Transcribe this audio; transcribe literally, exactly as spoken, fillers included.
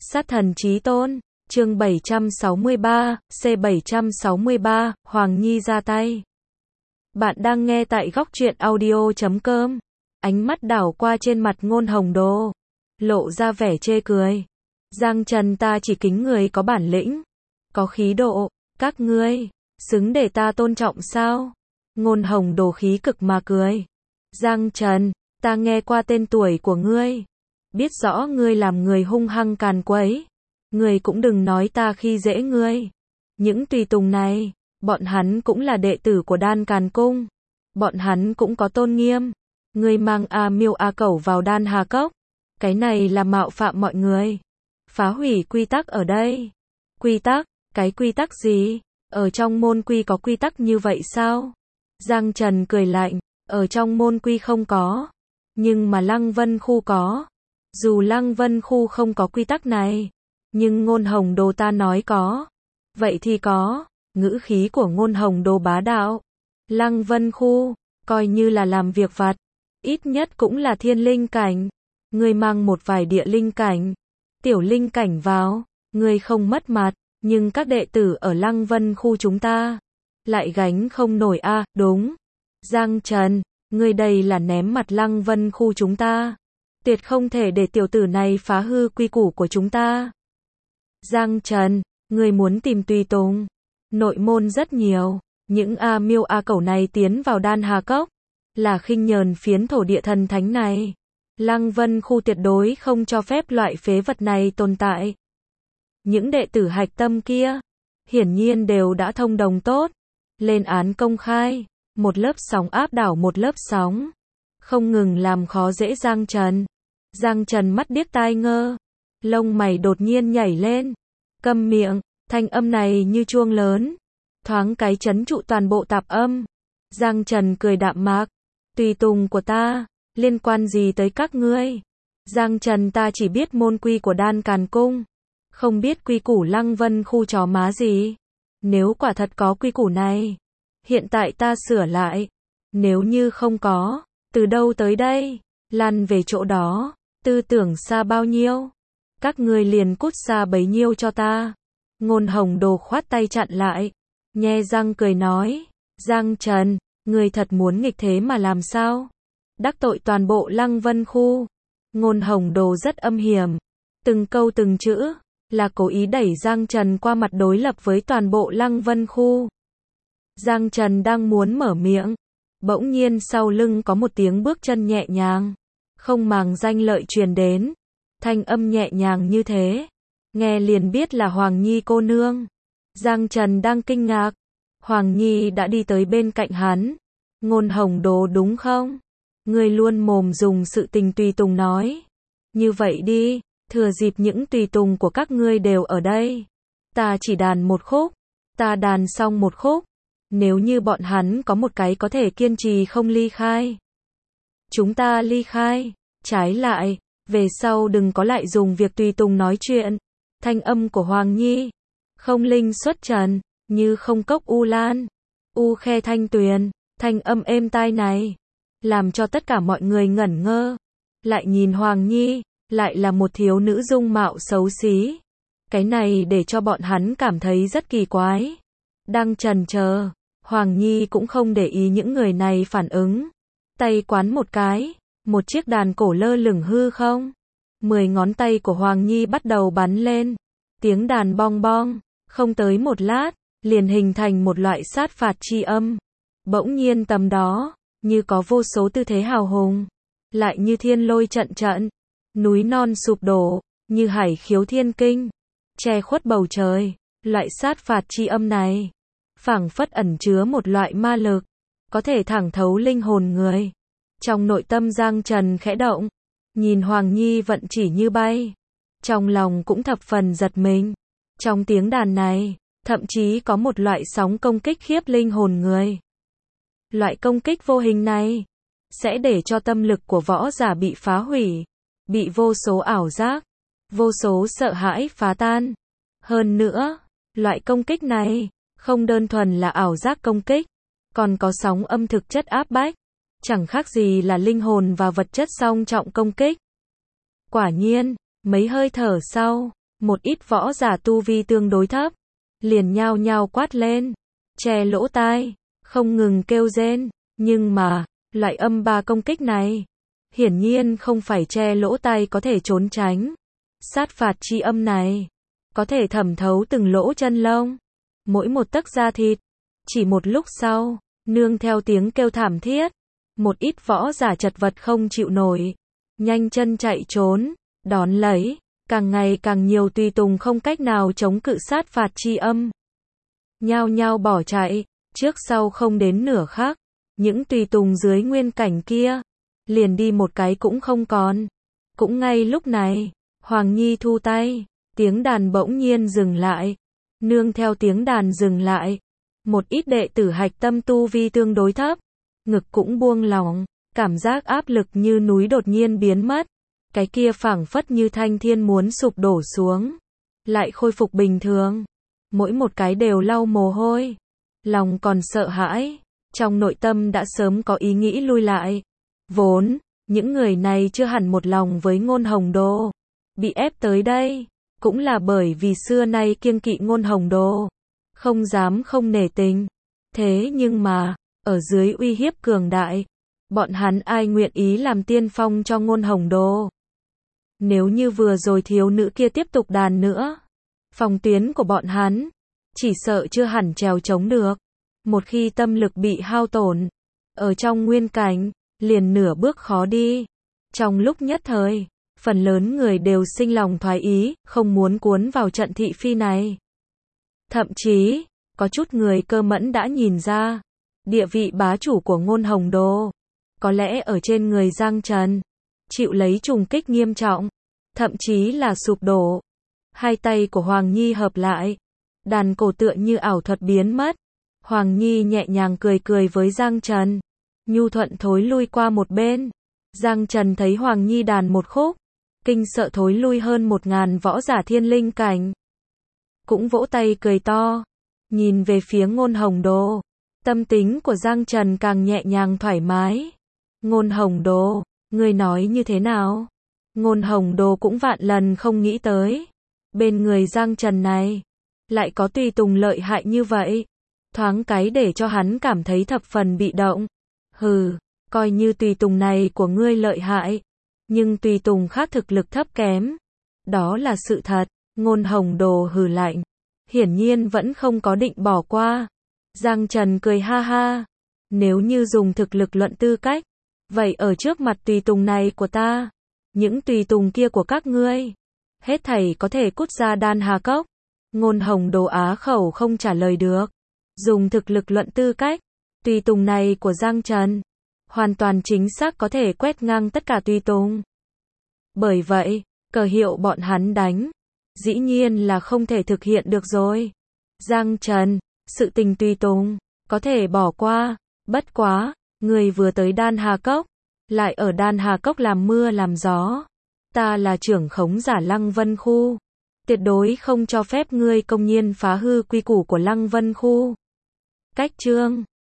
Sát thần chí tôn, chương bảy trăm sáu mươi ba, C bảy trăm sáu mươi ba, Hoàng Nhi ra tay. Bạn đang nghe tại góc truyện audio chấm com. Ánh mắt đảo qua trên mặt Ngôn Hồng Đồ, lộ ra vẻ chê cười. Giang Trần, ta chỉ kính người có bản lĩnh, có khí độ, các ngươi xứng để ta tôn trọng sao? Ngôn Hồng Đồ khí cực mà cười. Giang Trần, ta nghe qua tên tuổi của ngươi, biết rõ ngươi làm người hung hăng càn quấy, ngươi cũng đừng nói ta khi dễ ngươi. Những tùy tùng này, bọn hắn cũng là đệ tử của Đan Càn Cung, bọn hắn cũng có tôn nghiêm. Ngươi mang A Miêu A Cẩu vào Đan Hà Cốc, cái này là mạo phạm mọi người, phá hủy quy tắc ở đây. Quy tắc? Cái quy tắc gì? Ở trong môn quy có quy tắc như vậy sao? Giang Trần cười lạnh, ở trong môn quy không có, nhưng mà Lăng Vân Khu có. Dù Lăng Vân Khu không có quy tắc này, nhưng Ngôn Hồng Đồ ta nói có, vậy thì có. Ngữ khí của Ngôn Hồng Đồ bá đạo. Lăng Vân Khu, coi như là làm việc vặt, ít nhất cũng là thiên linh cảnh. Ngươi mang một vài địa linh cảnh, tiểu linh cảnh vào, ngươi không mất mặt, nhưng các đệ tử ở Lăng Vân Khu chúng ta lại gánh không nổi a, à, đúng. Giang Trần, ngươi đây là ném mặt Lăng Vân Khu chúng ta, tuyệt không thể để tiểu tử này phá hư quy củ của chúng ta. Giang Trần, ngươi muốn tìm tùy tùng, nội môn rất nhiều, những A Miêu A Cẩu này tiến vào Đan Hà Cốc, là khinh nhờn phiến thổ địa thần thánh này. Lăng Vân Khu tuyệt đối không cho phép loại phế vật này tồn tại. Những đệ tử hạch tâm kia, hiển nhiên đều đã thông đồng tốt, lên án công khai, một lớp sóng áp đảo một lớp sóng, không ngừng làm khó dễ Giang Trần. Giang Trần mắt điếc tai ngơ, lông mày đột nhiên nhảy lên, câm miệng, thanh âm này như chuông lớn, thoáng cái trấn trụ toàn bộ tạp âm. Giang Trần cười đạm mạc, tùy tùng của ta, liên quan gì tới các ngươi? Giang Trần, ta chỉ biết môn quy của Đan Càn Cung, không biết quy củ Lăng Vân Khu chó má gì. Nếu quả thật có quy củ này, hiện tại ta sửa lại. Nếu như không có, từ đâu tới đây, lăn về chỗ đó, tư tưởng xa bao nhiêu, các ngươi liền cút xa bấy nhiêu cho ta. Ngôn Hồng Đồ khoát tay chặn lại, nhe răng cười nói, Giang Trần, ngươi thật muốn nghịch thế mà làm sao? Đắc tội toàn bộ Lăng Vân Khu. Ngôn Hồng Đồ rất âm hiểm, từng câu từng chữ là cố ý đẩy Giang Trần qua mặt đối lập với toàn bộ Lăng Vân Khu. Giang Trần đang muốn mở miệng, bỗng nhiên sau lưng có một tiếng bước chân nhẹ nhàng, không màng danh lợi truyền đến. Thanh âm nhẹ nhàng như thế, nghe liền biết là Hoàng Nhi cô nương. Giang Trần đang kinh ngạc, Hoàng Nhi đã đi tới bên cạnh hắn. Ngôn Hồng Đồ đúng không? Ngươi luôn mồm dùng sự tình tùy tùng nói. Như vậy đi, thừa dịp những tùy tùng của các ngươi đều ở đây, ta chỉ đàn một khúc, ta đàn xong một khúc, nếu như bọn hắn có một cái có thể kiên trì không ly khai, chúng ta ly khai, trái lại, về sau đừng có lại dùng việc tùy tùng nói chuyện. Thanh âm của Hoàng Nhi, không linh xuất trần, như không cốc u lan, u khe thanh tuyền, thanh âm êm tai này, làm cho tất cả mọi người ngẩn ngơ, lại nhìn Hoàng Nhi, lại là một thiếu nữ dung mạo xấu xí. Cái này để cho bọn hắn cảm thấy rất kỳ quái. Đang chần chờ, Hoàng Nhi cũng không để ý những người này phản ứng. Tay quán một cái, một chiếc đàn cổ lơ lửng hư không. Mười ngón tay của Hoàng Nhi bắt đầu bắn lên. Tiếng đàn bong bong, không tới một lát, liền hình thành một loại sát phạt chi âm. Bỗng nhiên tầm đó, như có vô số tư thế hào hùng, lại như thiên lôi trận trận, núi non sụp đổ, như hải khiếu thiên kinh, che khuất bầu trời. Loại sát phạt chi âm này, phảng phất ẩn chứa một loại ma lực, có thể thẳng thấu linh hồn người. Trong nội tâm Giang Trần khẽ động, nhìn Hoàng Nhi vận chỉ như bay, trong lòng cũng thập phần giật mình. Trong tiếng đàn này, thậm chí có một loại sóng công kích khiếp linh hồn người. Loại công kích vô hình này, sẽ để cho tâm lực của võ giả bị phá hủy, bị vô số ảo giác, vô số sợ hãi phá tan. Hơn nữa, loại công kích này, không đơn thuần là ảo giác công kích, còn có sóng âm thực chất áp bách, chẳng khác gì là linh hồn và vật chất song trọng công kích. Quả nhiên, mấy hơi thở sau, một ít võ giả tu vi tương đối thấp, liền nhao nhao quát lên, che lỗ tai, không ngừng kêu rên, nhưng mà, loại âm ba công kích này, hiển nhiên không phải che lỗ tai có thể trốn tránh. Sát phạt chi âm này, có thể thẩm thấu từng lỗ chân lông, mỗi một tấc da thịt. Chỉ một lúc sau, nương theo tiếng kêu thảm thiết, một ít võ giả chật vật không chịu nổi, nhanh chân chạy trốn, đón lấy, càng ngày càng nhiều tùy tùng không cách nào chống cự sát phạt chi âm. Nhao nhao bỏ chạy, trước sau không đến nửa khắc, những tùy tùng dưới nguyên cảnh kia, liền đi một cái cũng không còn. Cũng ngay lúc này, Hoàng Nhi thu tay, tiếng đàn bỗng nhiên dừng lại, nương theo tiếng đàn dừng lại, một ít đệ tử hạch tâm tu vi tương đối thấp, ngực cũng buông lỏng, cảm giác áp lực như núi đột nhiên biến mất, cái kia phảng phất như thanh thiên muốn sụp đổ xuống, lại khôi phục bình thường, mỗi một cái đều lau mồ hôi, lòng còn sợ hãi, trong nội tâm đã sớm có ý nghĩ lui lại. Vốn, những người này chưa hẳn một lòng với Ngôn Hồng Đồ, bị ép tới đây, cũng là bởi vì xưa nay kiêng kỵ Ngôn Hồng Đồ, không dám không nể tình. Thế nhưng mà, ở dưới uy hiếp cường đại, bọn hắn ai nguyện ý làm tiên phong cho Ngôn Hồng Đồ. Nếu như vừa rồi thiếu nữ kia tiếp tục đàn nữa, phòng tuyến của bọn hắn, chỉ sợ chưa hẳn trèo chống được. Một khi tâm lực bị hao tổn, ở trong nguyên cảnh, liền nửa bước khó đi. Trong lúc nhất thời, phần lớn người đều sinh lòng thoái ý, không muốn cuốn vào trận thị phi này. Thậm chí, có chút người cơ mẫn đã nhìn ra, địa vị bá chủ của Ngôn Hồng Đồ, có lẽ ở trên người Giang Trần, chịu lấy trùng kích nghiêm trọng, thậm chí là sụp đổ. Hai tay của Hoàng Nhi hợp lại, đàn cổ tựa như ảo thuật biến mất. Hoàng Nhi nhẹ nhàng cười cười với Giang Trần, nhu thuận thối lui qua một bên. Giang Trần thấy Hoàng Nhi đàn một khúc, kinh sợ thối lui hơn một ngàn võ giả thiên linh cảnh. Cũng vỗ tay cười to, nhìn về phía Ngôn Hồng Đồ, tâm tính của Giang Trần càng nhẹ nhàng thoải mái. Ngôn Hồng Đồ, ngươi nói như thế nào? Ngôn Hồng Đồ cũng vạn lần không nghĩ tới, bên người Giang Trần này, lại có tùy tùng lợi hại như vậy. Thoáng cái để cho hắn cảm thấy thập phần bị động. Hừ, coi như tùy tùng này của ngươi lợi hại, nhưng tùy tùng khác thực lực thấp kém. Đó là sự thật. Ngôn Hồng Đồ hừ lạnh, hiển nhiên vẫn không có định bỏ qua. Giang Trần cười ha ha, nếu như dùng thực lực luận tư cách, vậy ở trước mặt tùy tùng này của ta, những tùy tùng kia của các ngươi, hết thảy có thể cút ra Đan Hà Cốc. Ngôn Hồng Đồ á khẩu không trả lời được. Dùng thực lực luận tư cách, tùy tùng này của Giang Trần, hoàn toàn chính xác có thể quét ngang tất cả tùy tùng. Bởi vậy, cờ hiệu bọn hắn đánh, dĩ nhiên là không thể thực hiện được rồi. Giang Trần, sự tình tùy tùng, có thể bỏ qua, bất quá, người vừa tới Đan Hà Cốc, lại ở Đan Hà Cốc làm mưa làm gió. Ta là trưởng khống giả Lăng Vân Khu, tuyệt đối không cho phép ngươi công nhiên phá hư quy củ của Lăng Vân Khu. Cách chương